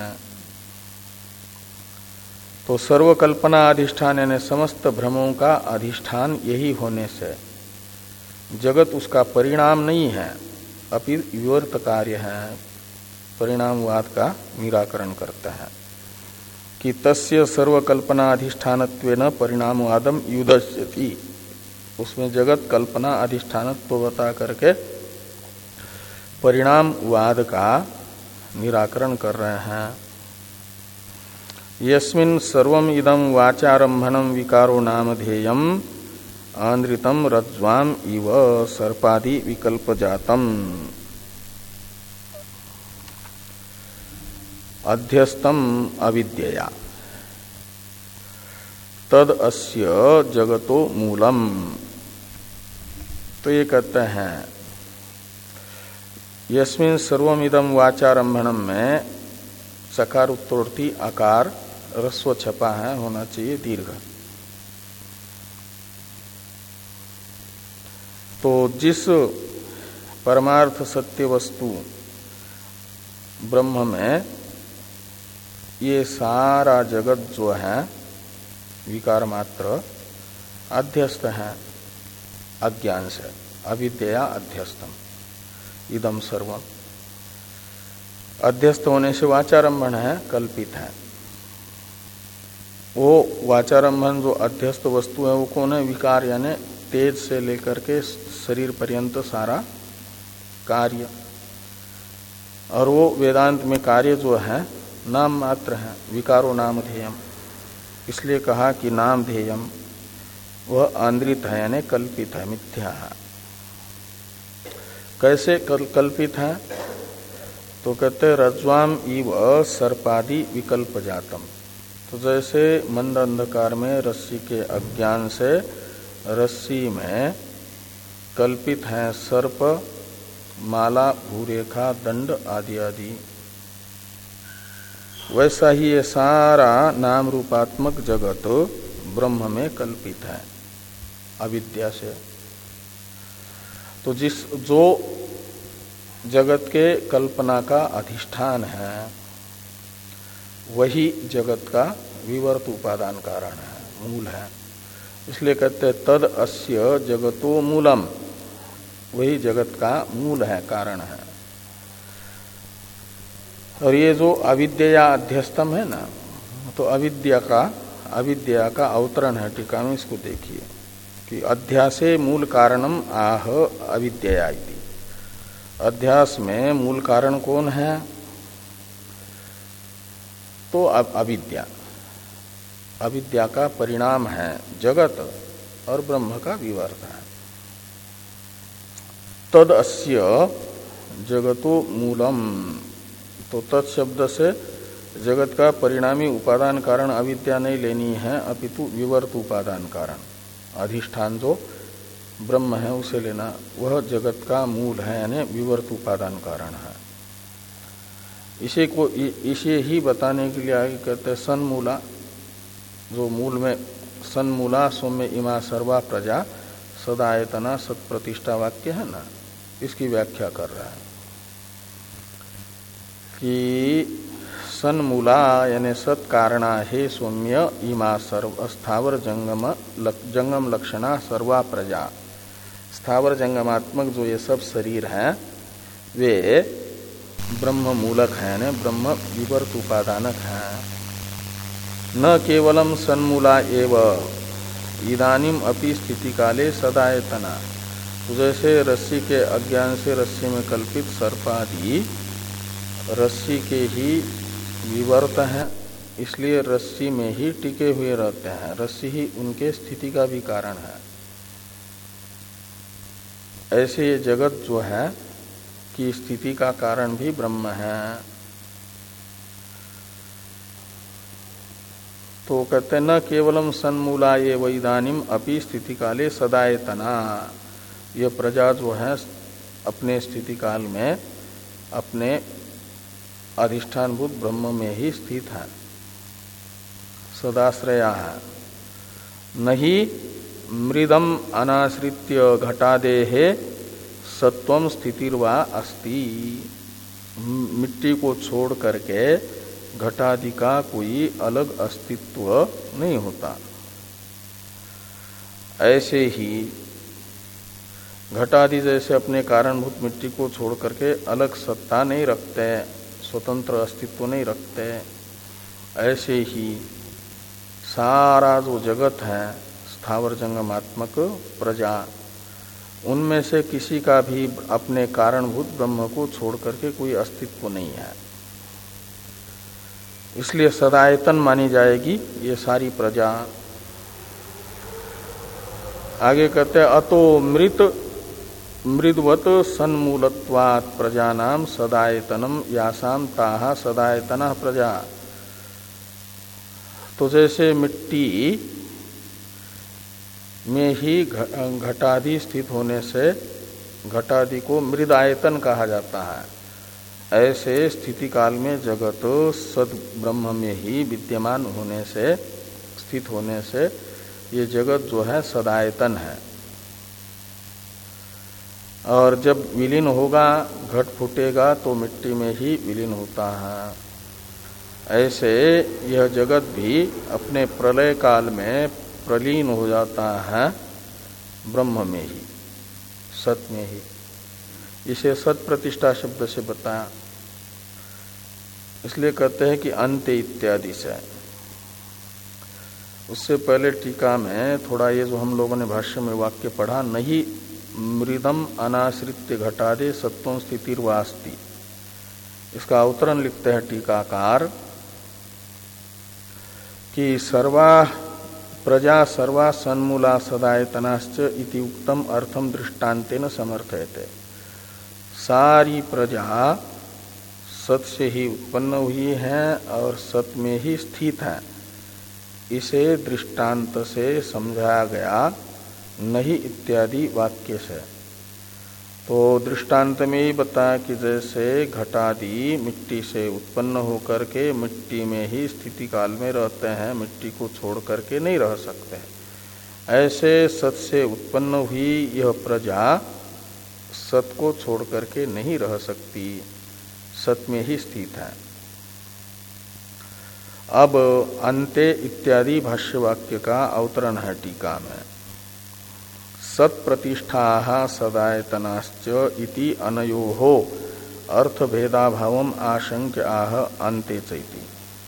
तो सर्वकल्पना अधिष्ठान यानी समस्त भ्रमों का अधिष्ठान यही होने से जगत उसका परिणाम नहीं है, अपितु विवर्त कार्य है, परिणामवाद का निराकरण करता है कि तस्य सर्वकल्पना अधिष्ठानत्वेन परिणामवादम युदस्यति। उसमें जगत कल्पना अधिष्ठानत्व बता करके परिणामवाद का निराकरण कर रहे हैं। यस्मिन् सर्वम इदं वाचारंभनम विकारो नामधेयम् आंद्रितम रज्ज्वाम इव सर्पादि विकल्प जातम अध्यस्तम अविद्यया तद अस्य जगतो मूलम। तो ये कहते हैं यस्मिन् सर्वमिदं वाचारंभणम में सकार उत्तरोर्थी आकार रस्व छपा है, होना चाहिए दीर्घ। तो जिस परमार्थ सत्य वस्तु ब्रह्म में ये सारा जगत जो है विकार मात्र अध्यस्त है अज्ञान से, अविद्या अध्यस्तम इदम सर्वम। अध्यस्त होने से वाचारंभण है, कल्पित है। वो वाचारंभण जो अध्यस्त वस्तु है वो कौन है? विकार यानी तेज से लेकर के शरीर पर्यंत सारा कार्य। और वो वेदांत में कार्य जो है नाम मात्र है, विकारो नाम ध्येयम। इसलिए कहा कि नाम ध्येयम वह आंद्रित है यानी कल्पित है, मिथ्या है। कैसे कल, कल्पित है? तो कहते रज्ज्वाम इव सर्पादि विकल्प जातम। तो जैसे मंद अंधकार में रस्सी के अज्ञान से रस्सी में कल्पित है सर्प, माला, भूरेखा, दंड आदि आदि, वैसा ही ये सारा नाम रूपात्मक जगत ब्रह्म में कल्पित है अविद्या से। तो जिस जो जगत के कल्पना का अधिष्ठान है वही जगत का विवर्त उपादान कारण है, मूल है। इसलिए कहते हैं तद अस्य जगतो मूलम, वही जगत का मूल है, कारण है। और ये जो अविद्या अध्यस्तम है ना, तो अविद्या का अविद्या का अवतरण है टीका में। इसको देखिए कि अध्यासे मूल कारणम आह अविद्या इति। अध्यास में मूल कारण कौन है? तो अविद्या। अविद्या का परिणाम है जगत और ब्रह्म का विवर्त है। तद अस्य जगतो मूलम। तो तत्शब्द से जगत का परिणामी उपादान कारण अविद्या नहीं लेनी है, अपितु विवर्त उपादान कारण अधिष्ठान जो ब्रह्म है उसे लेना। वह जगत का मूल है यानी विवर्त उपादान कारण है। इसे को इसे ही बताने के लिए आगे कहते हैं सन्मूला, जो मूल में सन्मूला सौम्य इमा सर्वा प्रजा सदायतना सत्प्रतिष्ठा वाक्य है ना, इसकी व्याख्या कर रहा है कि सन्मूला यानी सत्कारणा हे सौम्य इमा सर्व स्थावर जंगम लक, जंगम लक्षणा सर्वा प्रजा। स्थावर जंगमात्मक जो ये सब शरीर हैं वे ब्रह्म मूलक हैं यानी ब्रह्म विवर्त उपादानक हैं। न केवलम सन्मूला एव इदानीम अपि स्थिति काले सदायतना। तो जैसे रस्सी के अज्ञान से रस्सी में कल्पित सर्पादि रस्सी के ही विवर्त हैं, इसलिए रस्सी में ही टिके हुए रहते हैं। रस्सी ही उनके स्थिति का भी कारण है। ऐसे ये जगत जो है कि स्थिति का कारण भी ब्रह्म है। तो कहते न केवलम सन्मूला ये वैदानिम अपि स्थिति काले सदायतना, ये प्रजा जो है अपने स्थिति काल में अपने अधिष्ठानभूत ब्रह्म में ही स्थित है, सदाश्रया है। नहीं मृदम अनाश्रित्य घटादेहे सत्वम स्थितिर्वा अस्ति, मिट्टी को छोड़ करके घटादि का कोई अलग अस्तित्व नहीं होता। ऐसे ही घटादि जैसे अपने कारणभूत मिट्टी को छोड़ करके अलग सत्ता नहीं रखते, स्वतंत्र अस्तित्व नहीं रखते, ऐसे ही सारा जो जगत है स्थावर जंगमात्मक प्रजा, उनमें से किसी का भी अपने कारणभूत ब्रह्म को छोड़ करके कोई अस्तित्व नहीं है। इसलिए सदायतन मानी जाएगी ये सारी प्रजा। आगे कहते हैं अतो मृत मृदवत सन्मूलत्वात् प्रजानाम सदायतनम यासाम ताहा सदायतना प्रजा। तो जैसे मिट्टी में ही घटादि स्थित होने से घटादि को मृदायतन कहा जाता है, ऐसे स्थिति काल में जगत सद ब्रह्म में ही विद्यमान होने से, स्थित होने से ये जगत जो है सदायतन है। और जब विलीन होगा, घट फूटेगा तो मिट्टी में ही विलीन होता है। ऐसे यह जगत भी अपने प्रलय काल में प्रलीन हो जाता है ब्रह्म में ही, सत में ही। इसे सत प्रतिष्ठा शब्द से बताया, इसलिए कहते हैं कि अंत्य इत्यादि से। उससे पहले टीका में थोड़ा ये जो हम लोगों ने भाष्य में वाक्य पढ़ा, नहीं मृदम अनाश्रित्य घटादे सत्वं स्थितिर्वास्ति, इसका अवतरण लिखते हैं टीकाकार कि सर्वा प्रजा सर्वा सन्मूला सदायतनाश्च इति उक्तम अर्थम दृष्टान्तेन समर्थयते। सारी प्रजा सत से ही उत्पन्न हुई है और सत में ही स्थित है, इसे दृष्टांत से समझाया गया, नहीं इत्यादि वाक्य से। तो दृष्टांत में ही बताया कि जैसे घटादि मिट्टी से उत्पन्न होकर के मिट्टी में ही स्थिति काल में रहते हैं, मिट्टी को छोड़ करके नहीं रह सकते, ऐसे सत से उत्पन्न हुई यह प्रजा सत को छोड़ करके नहीं रह सकती, सत में ही स्थित है। अब अन्ते इत्यादि भाष्य वाक्य का अवतरण है टीका में। सत प्रतिष्ठा सदायतनाश्च इति अनयोः अर्थभेदाभावम आशंक्य आह अन्ते चैति।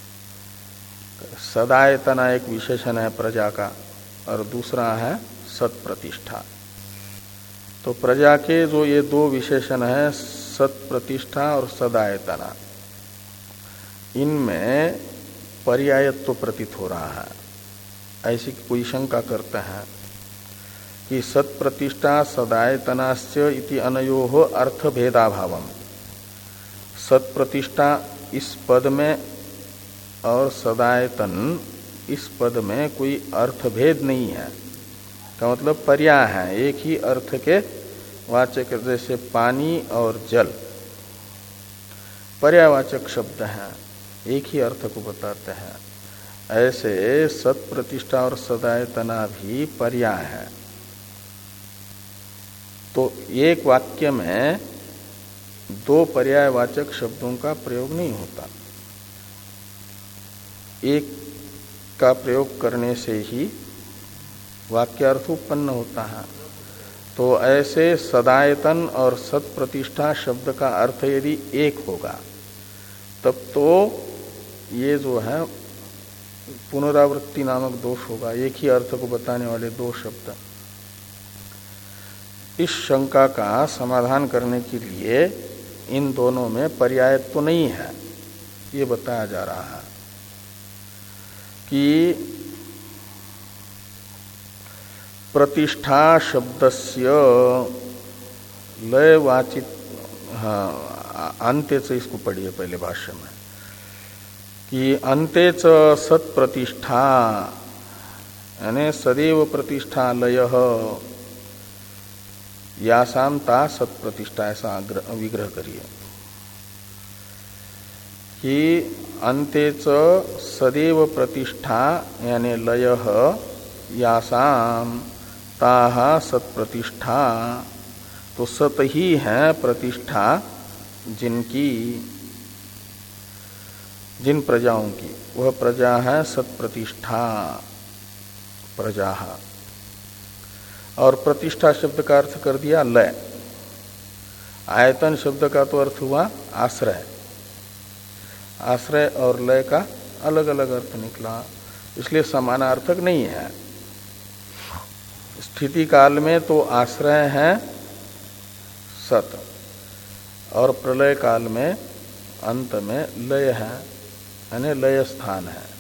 सदायतना एक विशेषण है प्रजा का और दूसरा है सत प्रतिष्ठा। तो प्रजा के जो ये दो विशेषण है, सत प्रतिष्ठा और सदायतना, इनमें पर्यायत्व प्रतीत हो रहा है। ऐसी कोई शंका करते हैं कि सत प्रतिष्ठा सदायतनाश्च इति अनयोः अर्थभेदाभावम, सत प्रतिष्ठा इस पद में और सदायतन इस पद में कोई अर्थभेद नहीं है, का मतलब पर्याय है, एक ही अर्थ के वाचक, जैसे पानी और जल पर्यायवाचक शब्द हैं, एक ही अर्थ को बताते हैं, ऐसे सत प्रतिष्ठा और सदायतना भी पर्याय है। तो एक वाक्य में दो पर्यायवाचक शब्दों का प्रयोग नहीं होता, एक का प्रयोग करने से ही वाक्यार्थ उत्पन्न होता है। तो ऐसे सदायतन और सत प्रतिष्ठा शब्द का अर्थ यदि एक होगा, तब तो ये जो है पुनरावृत्ति नामक दोष होगा, एक ही अर्थ को बताने वाले दो शब्द। इस शंका का समाधान करने के लिए इन दोनों में पर्यायत्व तो नहीं है, ये बताया जा रहा है कि प्रतिष्ठा शब्दस्य लयवाचित, हाँ अंत्य से इसको पढ़िए पहले भाष्य में, कि अंते च सत प्रतिष्ठा यानी सदैव प्रतिष्ठा लय यासामता सत प्रतिष्ठा, ऐसा विग्रह करिए कि अंते च सदैव प्रतिष्ठा यानी लय यासाम ताह सत प्रतिष्ठा, तो सत ही है प्रतिष्ठा जिनकी, जिन प्रजाओं की, वह प्रजा है सत प्रतिष्ठा प्रजा। और प्रतिष्ठा शब्द का अर्थ कर दिया लय। आयतन शब्द का तो अर्थ हुआ आश्रय, आश्रय और लय का अलग अलग अर्थ निकला, इसलिए समानार्थक नहीं है। स्थिति काल में तो आश्रय है सत और प्रलय काल में अंत में लय है, यानी लय स्थान है।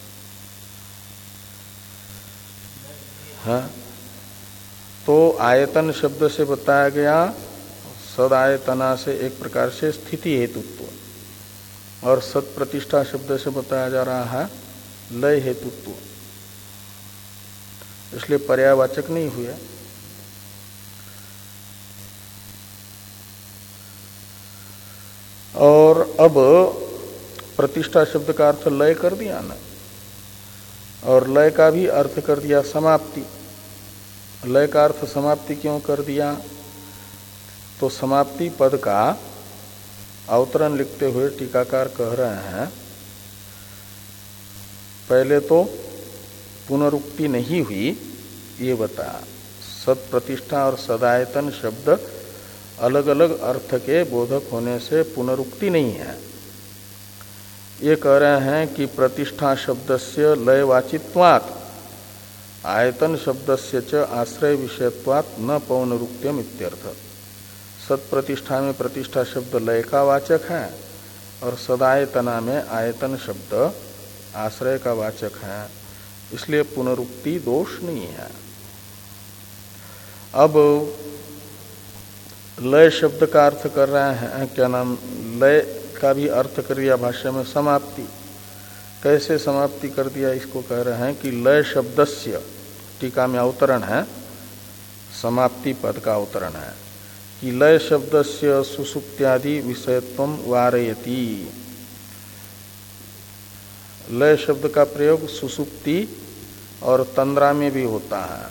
हाँ? तो आयतन शब्द से बताया गया सदायतना से एक प्रकार से स्थिति हेतुत्व, और सत प्रतिष्ठा शब्द से बताया जा रहा है लय हेतुत्व, इसलिए पर्यायवाचक नहीं हुए। और अब प्रतिष्ठा शब्द का अर्थ लय कर दिया ना, और लय का भी अर्थ कर दिया समाप्ति। लय का अर्थ समाप्ति क्यों कर दिया? तो समाप्ति पद का अवतरण लिखते हुए टीकाकार कह रहे हैं, पहले तो पुनरुक्ति नहीं हुई ये बताया। सत प्रतिष्ठा और सदायतन शब्द अलग अलग अर्थ के बोधक होने से पुनरुक्ति नहीं है। ये कह रहे हैं कि प्रतिष्ठा शब्दस्य लयवाचित्वात् आयतन शब्दस्य च आश्रय विषयत्वात् न पौनरुक्त्यम इत्यर्थ। सत प्रतिष्ठा में प्रतिष्ठा शब्द लय का वाचक है और सदायतना में आयतन शब्द आश्रय का वाचक है, इसलिए पुनरुक्ति दोष नहीं है। अब लय शब्द का अर्थ कर रहे हैं, क्या नाम, लय का भी अर्थ कर दिया भाष्य में समाप्ति। कैसे समाप्ति कर दिया? इसको कह रहे हैं कि लय शब्दस्य, टीका में अवतरण है, समाप्ति पद का अवतरण है कि लय शब्दस्य सुसुप्त्यादि विषयत्वम वारयति। लय शब्द का प्रयोग सुसुप्ति और तंद्रा में भी होता है,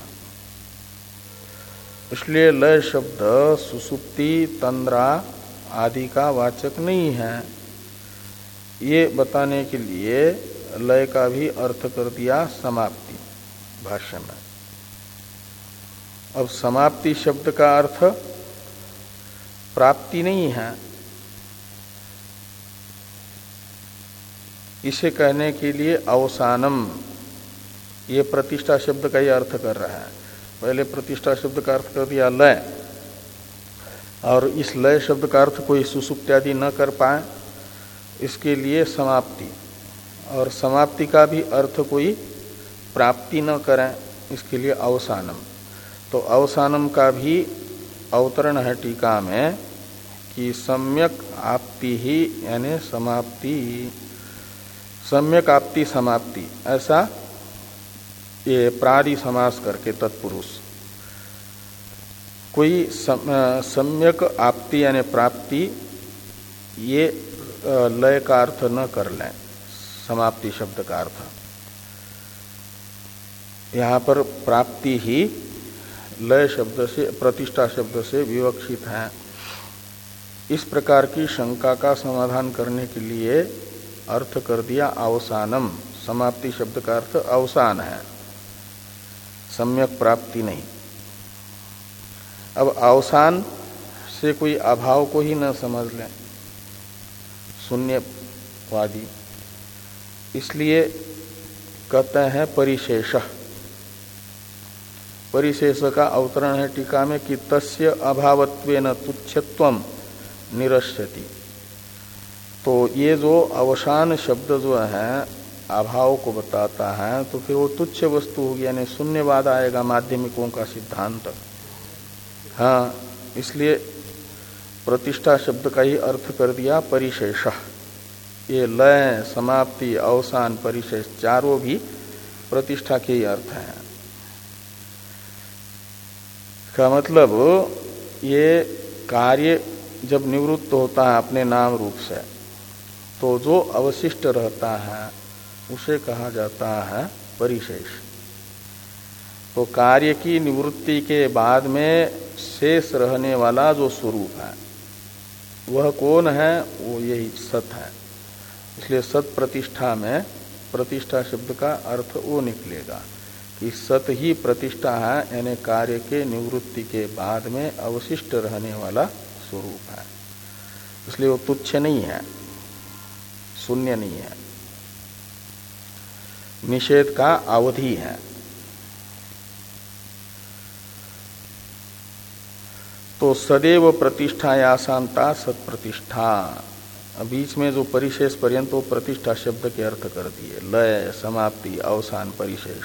इसलिए लय शब्द सुसुप्ति तंद्रा आदि का वाचक नहीं है। ये बताने के लिए लय का भी अर्थ कर दिया समाप्ति भाष्य में। अब समाप्ति शब्द का अर्थ प्राप्ति नहीं है, इसे कहने के लिए अवसानम, ये प्रतिष्ठा शब्द का ही अर्थ कर रहा है। पहले प्रतिष्ठा शब्द का अर्थ कर दिया लय, और इस लय शब्द का अर्थ कोई सुसुप्त्यादि न कर पाए, इसके लिए समाप्ति, और समाप्ति का भी अर्थ कोई प्राप्ति न करें, इसके लिए अवसानम। तो अवसानम का भी अवतरण है टीका में कि सम्यक आपति ही यानी समाप्ति, सम्यक आपति समाप्ति, ऐसा ये प्रादि समास करके तत्पुरुष कोई सम, सम्यक आपति यानी प्राप्ति, ये लय का अर्थ न कर लें समाप्ति शब्द का अर्थ। यहाँ पर प्राप्ति ही लय शब्द से, प्रतिष्ठा शब्द से विवक्षित है। इस प्रकार की शंका का समाधान करने के लिए अर्थ कर दिया अवसानम। समाप्ति शब्द का अर्थ अवसान है, सम्यक प्राप्ति नहीं। अब अवसान से कोई अभाव को ही न समझ लें शून्यवादी, इसलिए कहते हैं परिशेष। परिशेष का अवतरण है टीका में कि तस्य अभावत्वेन तुच्छत्वम निरस्यति। तो ये जो अवसान शब्द जो है अभाव को बताता है, तो फिर वो तुच्छ वस्तु होगी, यानी शून्यवाद आएगा माध्यमिकों का सिद्धांत। हाँ, इसलिए प्रतिष्ठा शब्द का ही अर्थ कर दिया परिशेष। ये लय, समाप्ति, अवसान, परिशेष चारों भी प्रतिष्ठा के ही अर्थ हैं। का मतलब ये कार्य जब निवृत्त होता है अपने नाम रूप से, तो जो अवशिष्ट रहता है उसे कहा जाता है परिशेष। तो कार्य की निवृत्ति के बाद में शेष रहने वाला जो स्वरूप है वह कौन है? वो यही सत है। इसलिए सत प्रतिष्ठा में प्रतिष्ठा शब्द का अर्थ वो निकलेगा कि सत ही प्रतिष्ठा है, यानी कार्य के निवृत्ति के बाद में अवशिष्ट रहने वाला स्वरूप है। इसलिए वो तुच्छ नहीं है, शून्य नहीं है, निषेध का अवधि है। तो सदैव प्रतिष्ठा शांता सत प्रतिष्ठा, बीच में जो परिशेष पर्यंत वो प्रतिष्ठा शब्द के अर्थ कर दिए, लय, समाप्ति, अवसान, परिशेष।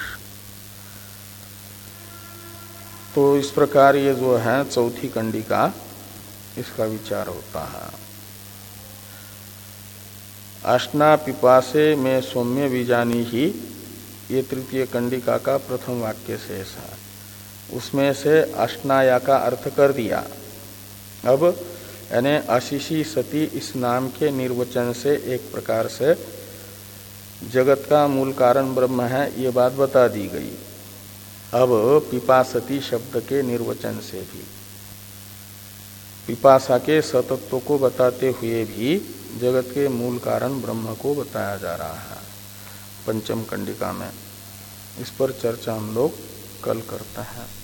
तो इस प्रकार ये जो है चौथी कंडिका, इसका विचार होता है। अश्ना पिपासे में सौम्य बीजानी ही, ये तृतीय कंडिका का प्रथम वाक्य शेष है। उसमें से अश्नाया का अर्थ कर दिया। अब यानी अशिशी सती इस नाम के निर्वचन से एक प्रकार से जगत का मूल कारण ब्रह्म है, ये बात बता दी गई। अब पिपासती शब्द के निर्वचन से भी पिपासा के सतत्व को बताते हुए भी जगत के मूल कारण ब्रह्म को बताया जा रहा है पंचम कंडिका में। इस पर चर्चा हम लोग कल करते हैं।